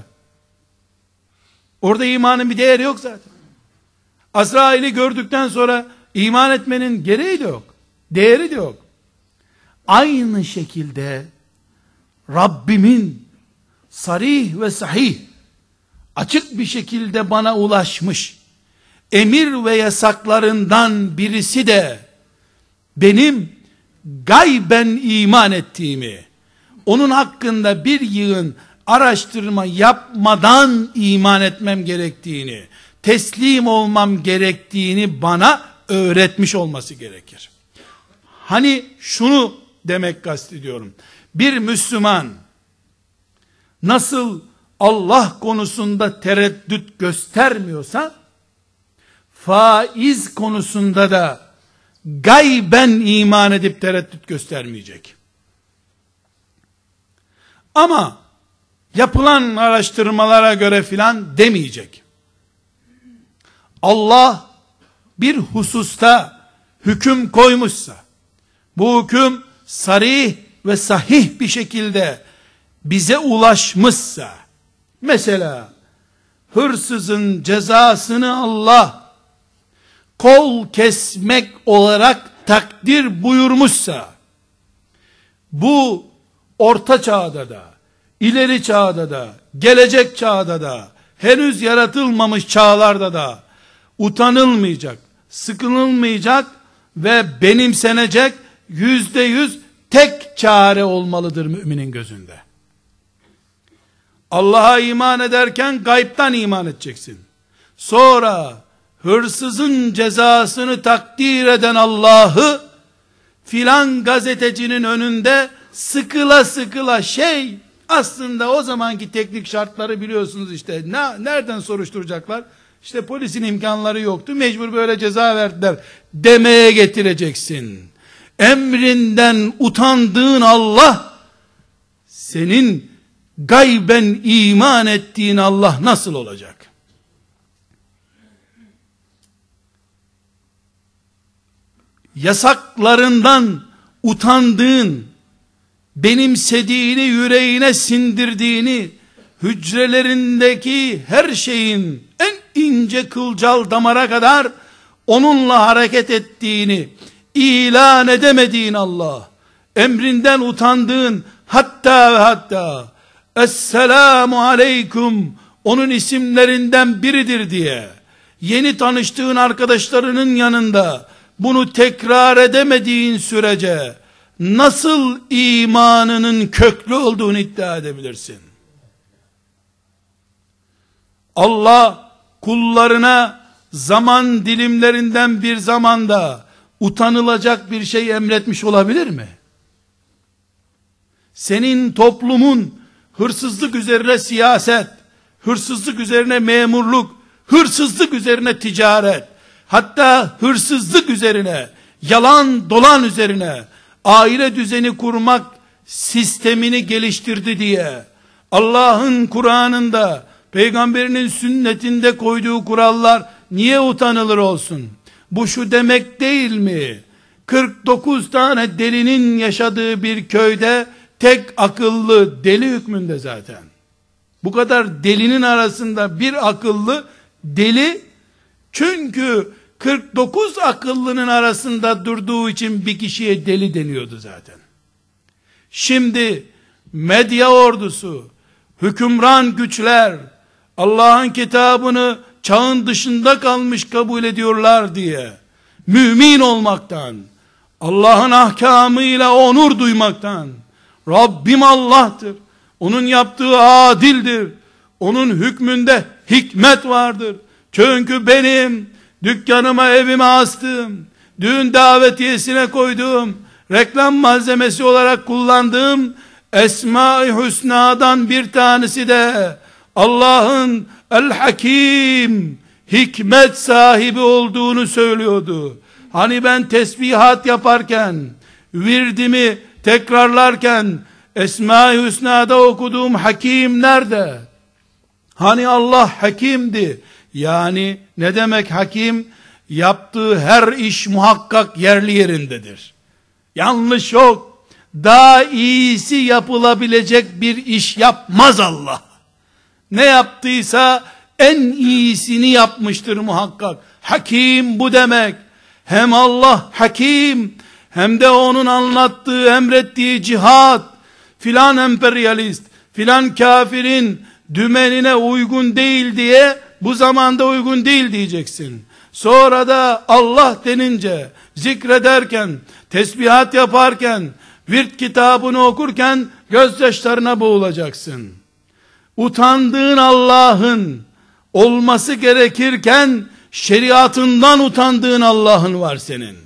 S1: Orada imanın bir değeri yok zaten. Azrail'i gördükten sonra iman etmenin gereği de yok. Değeri de yok. Aynı şekilde Rabbimin sarih ve sahih, açık bir şekilde bana ulaşmış emir ve yasaklarından birisi de benim gayben iman ettiğimi, onun hakkında bir yığın araştırma yapmadan iman etmem gerektiğini, teslim olmam gerektiğini bana öğretmiş olması gerekir. Hani şunu demek kastediyorum. Bir Müslüman nasıl Allah konusunda tereddüt göstermiyorsa, faiz konusunda da gayben iman edip tereddüt göstermeyecek. Ama yapılan araştırmalara göre filan demeyecek. Allah bir hususta hüküm koymuşsa, bu hüküm sarih ve sahih bir şekilde bize ulaşmışsa, mesela hırsızın cezasını Allah kol kesmek olarak takdir buyurmuşsa, bu orta çağda da, ileri çağda da, gelecek çağda da, henüz yaratılmamış çağlarda da utanılmayacak, sıkılılmayacak ve benimsenecek yüzde yüz tek çare olmalıdır müminin gözünde. Allah'a iman ederken gaybtan iman edeceksin. Sonra hırsızın cezasını takdir eden Allah'ı filan gazetecinin önünde sıkıla sıkıla şey, aslında o zamanki teknik şartları biliyorsunuz işte, ne, nereden soruşturacaklar? İşte polisin imkanları yoktu, mecbur böyle ceza verdiler demeye getireceksin. Emrinden utandığın Allah, senin gayben iman ettiğin Allah nasıl olacak? Yasaklarından utandığın, benimsediğini, yüreğine sindirdiğini, hücrelerindeki her şeyin en ince kılcal damara kadar onunla hareket ettiğini ilan edemediğin Allah, emrinden utandığın, hatta ve hatta Esselamu aleyküm onun isimlerinden biridir diye yeni tanıştığın arkadaşlarının yanında bunu tekrar edemediğin sürece nasıl imanının köklü olduğunu iddia edebilirsin? Allah kullarına zaman dilimlerinden bir zamanda utanılacak bir şey emretmiş olabilir mi? Senin toplumun hırsızlık üzerine siyaset, hırsızlık üzerine memurluk, hırsızlık üzerine ticaret, hatta hırsızlık üzerine, yalan dolan üzerine aile düzeni kurmak sistemini geliştirdi diye Allah'ın Kur'an'ında, peygamberinin sünnetinde koyduğu kurallar niye utanılır olsun? Bu şu demek değil mi? kırk dokuz tane delinin yaşadığı bir köyde tek akıllı deli hükmünde zaten. Bu kadar delinin arasında bir akıllı deli, çünkü kırk dokuz akıllının arasında durduğu için bir kişiye deli deniyordu zaten. Şimdi medya ordusu, hükümran güçler, Allah'ın kitabını çağın dışında kalmış kabul ediyorlar diye mümin olmaktan, Allah'ın ahkamıyla onur duymaktan, Rabbim Allah'tır, onun yaptığı adildir, onun hükmünde hikmet vardır, çünkü benim dükkanıma evime astığım, düğün davetiyesine koyduğum, reklam malzemesi olarak kullandığım Esma-i Hüsna'dan bir tanesi de Allah'ın El-Hakim, hikmet sahibi olduğunu söylüyordu. Hani ben tesbihat yaparken, virdimi tekrarlarken Esma-i Hüsna'da okuduğum Hakim nerede? Hani Allah Hakimdi. Yani ne demek Hakim? Yaptığı her iş muhakkak yerli yerindedir. Yanlış yok. Daha iyisi yapılabilecek bir iş yapmaz Allah. Ne yaptıysa en iyisini yapmıştır muhakkak. Hakim bu demek. Hem Allah Hakim, hem de onun anlattığı, emrettiği cihat, filan emperyalist, filan kafirin dümenine uygun değil diye bu zamanda uygun değil diyeceksin. Sonra da Allah denince, zikrederken, tesbihat yaparken, virt kitabını okurken gözyaşlarına boğulacaksın. Utandığın Allah'ın olması gerekirken şeriatından utandığın Allah'ın var senin.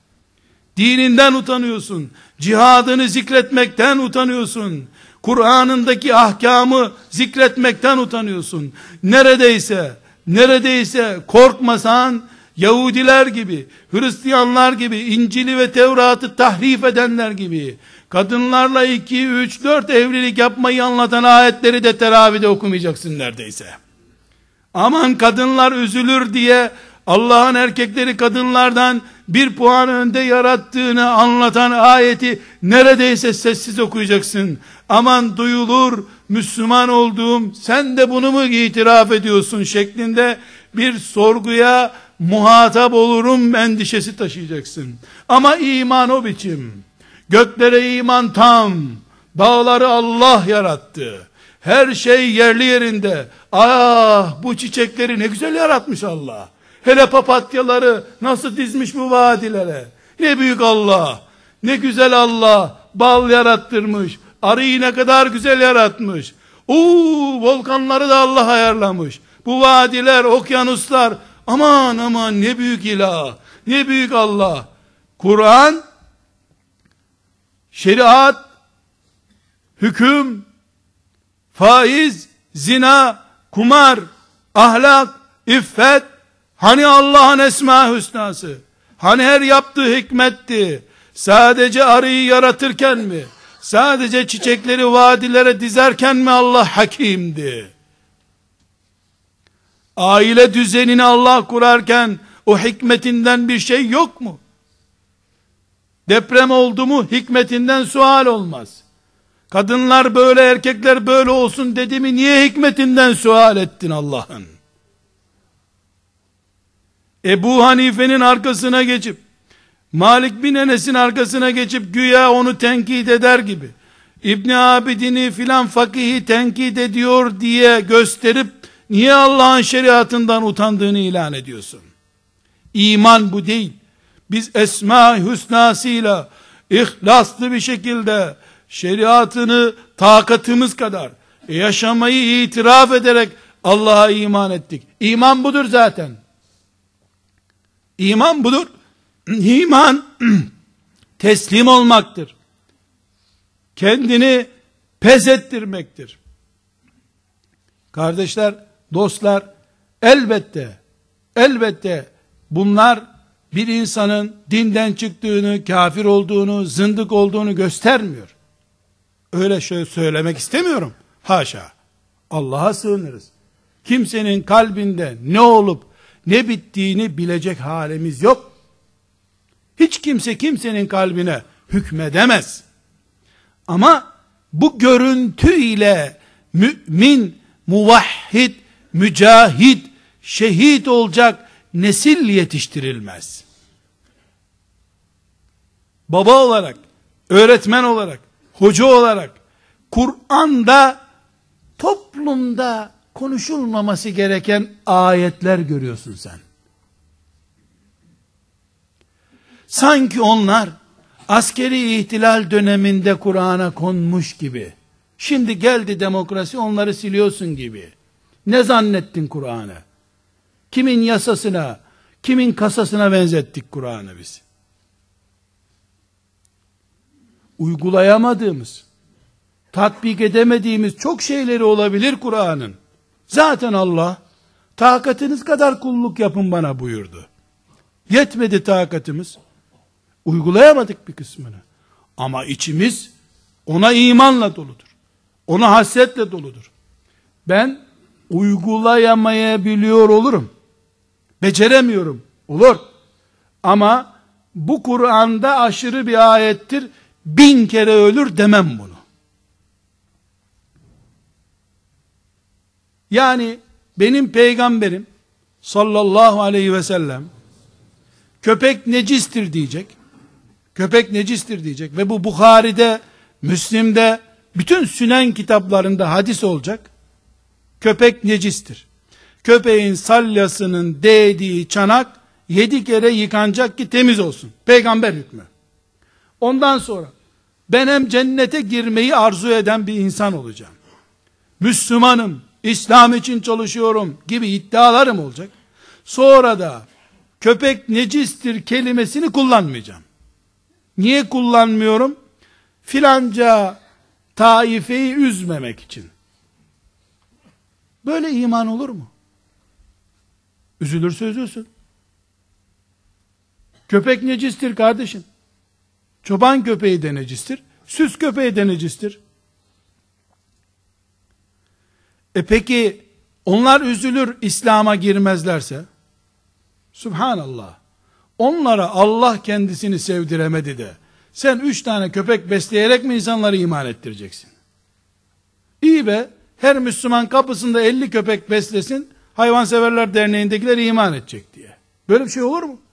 S1: Dininden utanıyorsun. Cihadını zikretmekten utanıyorsun. Kur'an'ındaki ahkamı zikretmekten utanıyorsun. Neredeyse, neredeyse korkmasan Yahudiler gibi, Hristiyanlar gibi, İncil'i ve Tevrat'ı tahrif edenler gibi, kadınlarla iki, üç, dört evlilik yapmayı anlatan ayetleri de teravide okumayacaksın neredeyse. Aman kadınlar üzülür diye Allah'ın erkekleri kadınlardan bir puan önde yarattığını anlatan ayeti neredeyse sessiz okuyacaksın. Aman duyulur Müslüman olduğum, sen de bunu mu itiraf ediyorsun şeklinde bir sorguya muhatap olurum endişesi taşıyacaksın. Ama iman o biçim. Göklere iman tam. Dağları Allah yarattı. Her şey yerli yerinde. Ah, bu çiçekleri ne güzel yaratmış Allah. Hele papatyaları nasıl dizmiş bu vadilere. Ne büyük Allah. Ne güzel Allah. Bal yarattırmış. Arıyı ne kadar güzel yaratmış. Uuu, volkanları da Allah ayarlamış. Bu vadiler, okyanuslar, aman aman ne büyük ilah. Ne büyük Allah. Kur'an, şeriat, hüküm, faiz, zina, kumar, ahlak, iffet, hani Allah'ın esma hüsnası, hani her yaptığı hikmetti, sadece arıyı yaratırken mi, sadece çiçekleri vadilere dizerken mi Allah hakimdi? Aile düzenini Allah kurarken o hikmetinden bir şey yok mu? Deprem oldu mu hikmetinden sual olmaz. Kadınlar böyle, erkekler böyle olsun dedi mi niye hikmetinden sual ettin Allah'ın? Ebu Hanife'nin arkasına geçip, Malik bin Enes'in arkasına geçip güya onu tenkit eder gibi, İbn Abidin'i filan fakihi tenkit ediyor diye gösterip, niye Allah'ın şeriatından utandığını ilan ediyorsun? İman bu değil. Biz Esma-i Hüsna'sıyla ihlaslı bir şekilde şeriatını takatımız kadar yaşamayı itiraf ederek Allah'a iman ettik. İman budur zaten. İman budur. İman teslim olmaktır. Kendini pes ettirmektir. Kardeşler, dostlar, elbette, elbette bunlar bir insanın dinden çıktığını, kafir olduğunu, zındık olduğunu göstermiyor. Öyle şey söylemek istemiyorum. Haşa. Allah'a sığınırız. Kimsenin kalbinde ne olup ne bittiğini bilecek halimiz yok. Hiç kimse kimsenin kalbine hükmedemez. Ama bu görüntü ile mümin, muvahhid, mücahid, şehit olacak nesil yetiştirilmez. Baba olarak, öğretmen olarak, hoca olarak, Kur'an'da toplumda konuşulmaması gereken ayetler görüyorsun sen. Sanki onlar askeri ihtilal döneminde Kur'an'a konmuş gibi. Şimdi geldi demokrasi, onları siliyorsun gibi. Ne zannettin Kur'an'ı? Kimin yasasına, kimin kasasına benzettik Kur'an'ı biz? Uygulayamadığımız, tatbik edemediğimiz çok şeyleri olabilir Kur'an'ın. Zaten Allah, takatınız kadar kulluk yapın bana buyurdu. Yetmedi takatımız. Uygulayamadık bir kısmını. Ama içimiz ona imanla doludur. Ona hasretle doludur. Ben uygulayamayabiliyor olurum. Beceremiyorum. Olur. Ama bu Kur'an'da aşırı bir ayettir. Bin kere ölür demem bunu. Yani benim peygamberim sallallahu aleyhi ve sellem köpek necistir diyecek. Köpek necistir diyecek ve bu Bukhari'de, Müslim'de, bütün Sünen kitaplarında hadis olacak. Köpek necistir. Köpeğin salyasının değdiği çanak yedi kere yıkanacak ki temiz olsun. Peygamber hükmü. Ondan sonra ben hem cennete girmeyi arzu eden bir insan olacağım. Müslümanım, İslam için çalışıyorum gibi iddialarım olacak. Sonra da köpek necistir kelimesini kullanmayacağım. Niye kullanmıyorum? Filanca taifeyi üzmemek için. Böyle iman olur mu? Üzülürse üzülsün. Köpek necistir kardeşim. Çoban köpeği de necistir. Süs köpeği de necistir. E peki onlar üzülür İslam'a girmezlerse? Subhanallah. Onlara Allah kendisini sevdiremedi de sen üç tane köpek besleyerek mi insanları iman ettireceksin? İyi be, her Müslüman kapısında elli köpek beslesin, Hayvanseverler Derneği'ndekiler iman edecek diye. Böyle bir şey olur mu?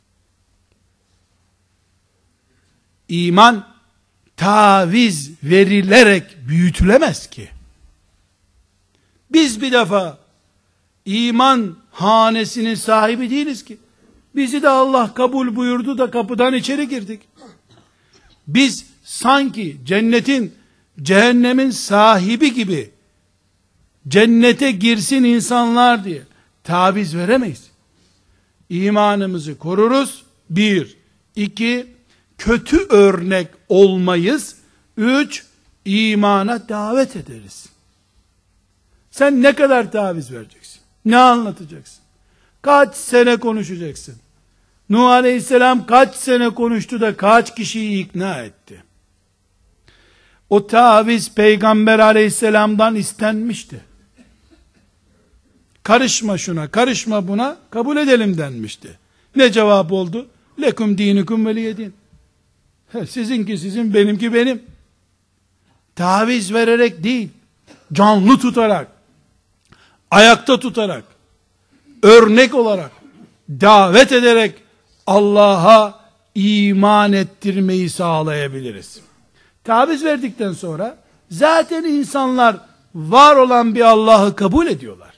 S1: İman taviz verilerek büyütülemez ki. Biz bir defa iman hanesinin sahibi değiliz ki. Bizi de Allah kabul buyurdu da kapıdan içeri girdik. Biz sanki cennetin, cehennemin sahibi gibi cennete girsin insanlar diye taviz veremeyiz. İmanımızı koruruz. Bir, iki, kötü örnek olmayız. Üç, imana davet ederiz. Sen ne kadar taviz vereceksin? Ne anlatacaksın? Kaç sene konuşacaksın? Nuh Aleyhisselam kaç sene konuştu da kaç kişiyi ikna etti? O taviz Peygamber Aleyhisselam'dan istenmişti. Karışma şuna, karışma buna, kabul edelim denmişti. Ne cevap oldu? Lekum dinukum veliyedin. Sizinki sizin, benimki benim. Taviz vererek değil, canlı tutarak, ayakta tutarak, örnek olarak, davet ederek Allah'a iman ettirmeyi sağlayabiliriz. Taviz verdikten sonra zaten insanlar var olan bir Allah'ı kabul ediyorlar.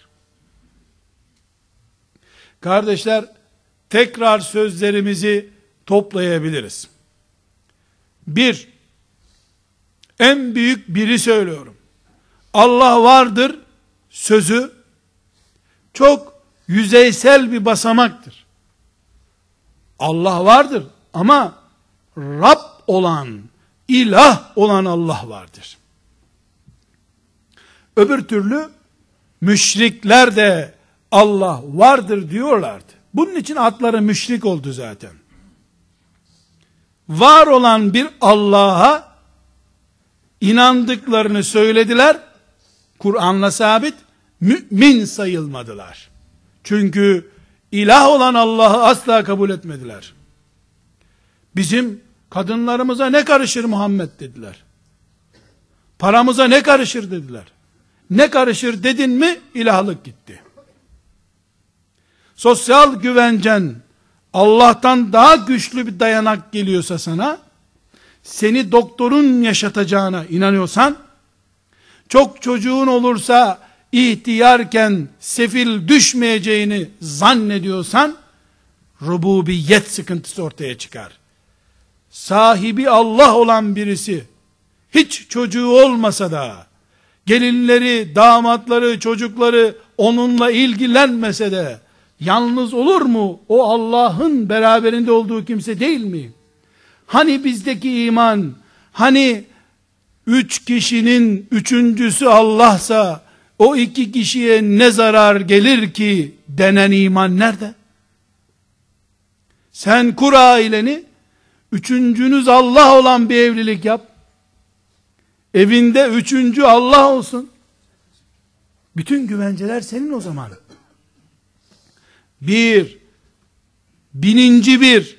S1: Kardeşler, tekrar sözlerimizi toplayabiliriz. Bir, en büyük biri söylüyorum. Allah vardır sözü çok yüzeysel bir basamaktır. Allah vardır ama Rab olan, ilah olan Allah vardır. Öbür türlü müşrikler de Allah vardır diyorlardı. Bunun için adları müşrik oldu zaten. Var olan bir Allah'a inandıklarını söylediler. Kur'an'la sabit, mümin sayılmadılar. Çünkü ilah olan Allah'ı asla kabul etmediler. Bizim kadınlarımıza ne karışır Muhammed dediler. Paramıza ne karışır dediler. Ne karışır dedin mi ilahlık gitti. Sosyal güvencen Allah'tan daha güçlü bir dayanak geliyorsa sana, seni doktorun yaşatacağına inanıyorsan, çok çocuğun olursa ihtiyarken sefil düşmeyeceğini zannediyorsan, rububiyet sıkıntısı ortaya çıkar. Sahibi Allah olan birisi, hiç çocuğu olmasa da, gelinleri, damatları, çocukları onunla ilgilenmese de, yalnız olur mu? O Allah'ın beraberinde olduğu kimse değil mi? Hani bizdeki iman, hani üç kişinin üçüncüsü Allah'sa, o iki kişiye ne zarar gelir ki denen iman nerede? Sen kur aileni, üçüncünüz Allah olan bir evlilik yap. Evinde üçüncü Allah olsun. Bütün güvenceler senin o zaman. Bir, bininci bir,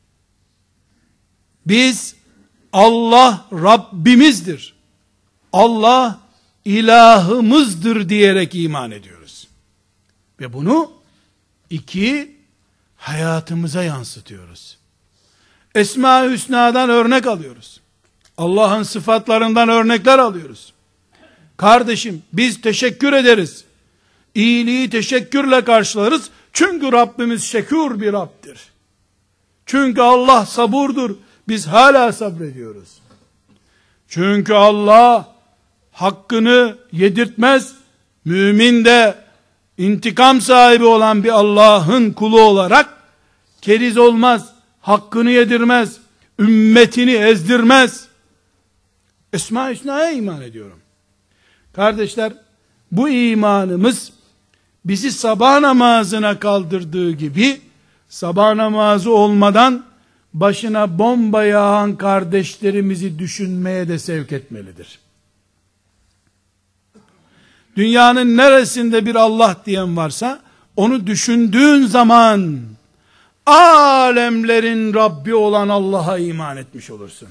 S1: biz Allah Rabbimizdir, Allah ilahımızdır diyerek iman ediyoruz. Ve bunu iki, hayatımıza yansıtıyoruz. Esma-i Hüsna'dan örnek alıyoruz. Allah'ın sıfatlarından örnekler alıyoruz. Kardeşim, biz teşekkür ederiz. İyiliği teşekkürle karşılarız. Çünkü Rabbimiz şekûr bir Rabb'dir. Çünkü Allah saburdur. Biz hala sabrediyoruz. Çünkü Allah hakkını yedirtmez. Mümin de intikam sahibi olan bir Allah'ın kulu olarak keriz olmaz. Hakkını yedirmez. Ümmetini ezdirmez. Esma-i Hüsna'ya iman ediyorum. Kardeşler, bu imanımız bizi sabah namazına kaldırdığı gibi, sabah namazı olmadan başına bomba yağan kardeşlerimizi düşünmeye de sevk etmelidir. Dünyanın neresinde bir Allah diyen varsa, onu düşündüğün zaman, alemlerin Rabbi olan Allah'a iman etmiş olursun.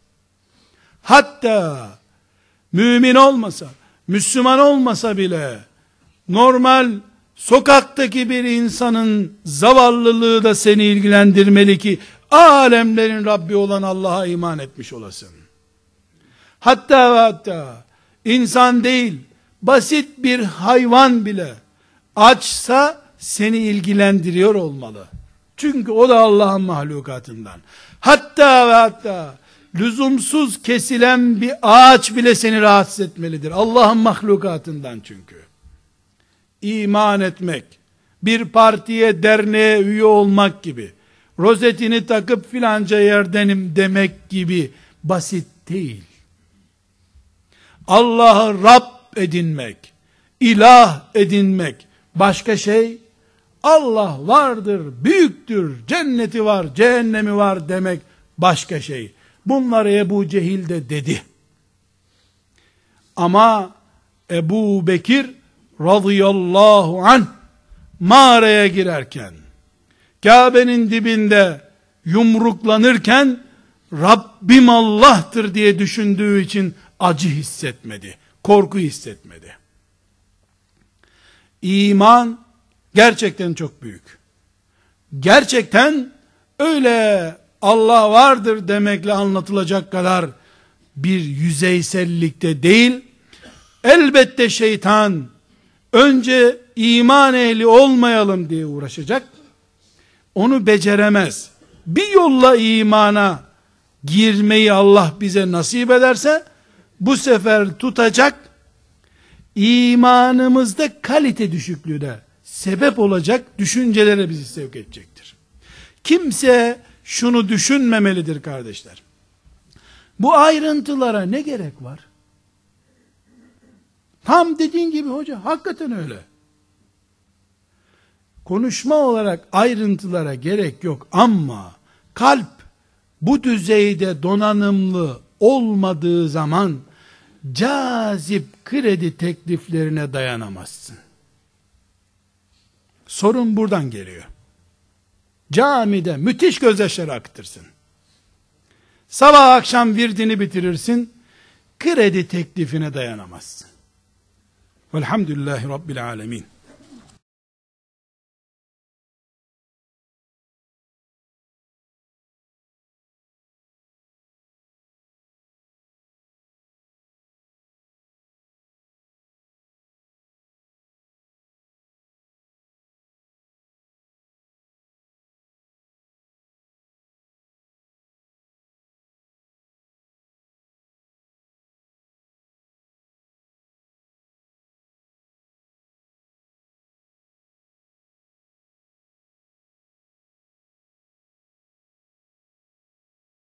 S1: Hatta, mümin olmasa, Müslüman olmasa bile, normal, sokaktaki bir insanın zavallılığı da seni ilgilendirmeli ki, alemlerin Rabbi olan Allah'a iman etmiş olasın. Hatta ve hatta, insan değil, basit bir hayvan bile, açsa seni ilgilendiriyor olmalı. Çünkü o da Allah'ın mahlukatından. Hatta ve hatta, lüzumsuz kesilen bir ağaç bile seni rahatsız etmelidir. Allah'ın mahlukatından çünkü. İman etmek, bir partiye, derneğe üye olmak gibi, rozetini takıp filanca yerdenim demek gibi basit değil. Allah'ı Rab edinmek, ilah edinmek başka şey, Allah vardır, büyüktür, cenneti var, cehennemi var demek başka şey. Bunları Ebu Cehil de dedi. Ama Ebu Bekir radıyallahu anh mağaraya girerken, Kabe'nin dibinde yumruklanırken, Rabbim Allah'tır diye düşündüğü için acı hissetmedi, korku hissetmedi. İman gerçekten çok büyük. Gerçekten öyle Allah vardır demekle anlatılacak kadar bir yüzeysellikte değil. Elbette şeytan önce iman ehli olmayalım diye uğraşacak. Onu beceremez. Bir yolla imana girmeyi Allah bize nasip ederse, bu sefer tutacak, imanımızda kalite düşüklüğü de sebep olacak düşüncelere bizi sevk edecektir. Kimse şunu düşünmemelidir kardeşler. Bu ayrıntılara ne gerek var? Tam dediğin gibi hoca, hakikaten öyle. Konuşma olarak ayrıntılara gerek yok ama kalp bu düzeyde donanımlı olmadığı zaman cazip kredi tekliflerine dayanamazsın. Sorun buradan geliyor. Camide müthiş gözyaşları akıtırsın. Sabah akşam virdini bitirirsin, kredi teklifine dayanamazsın. Velhamdülillahi Rabbil alemin.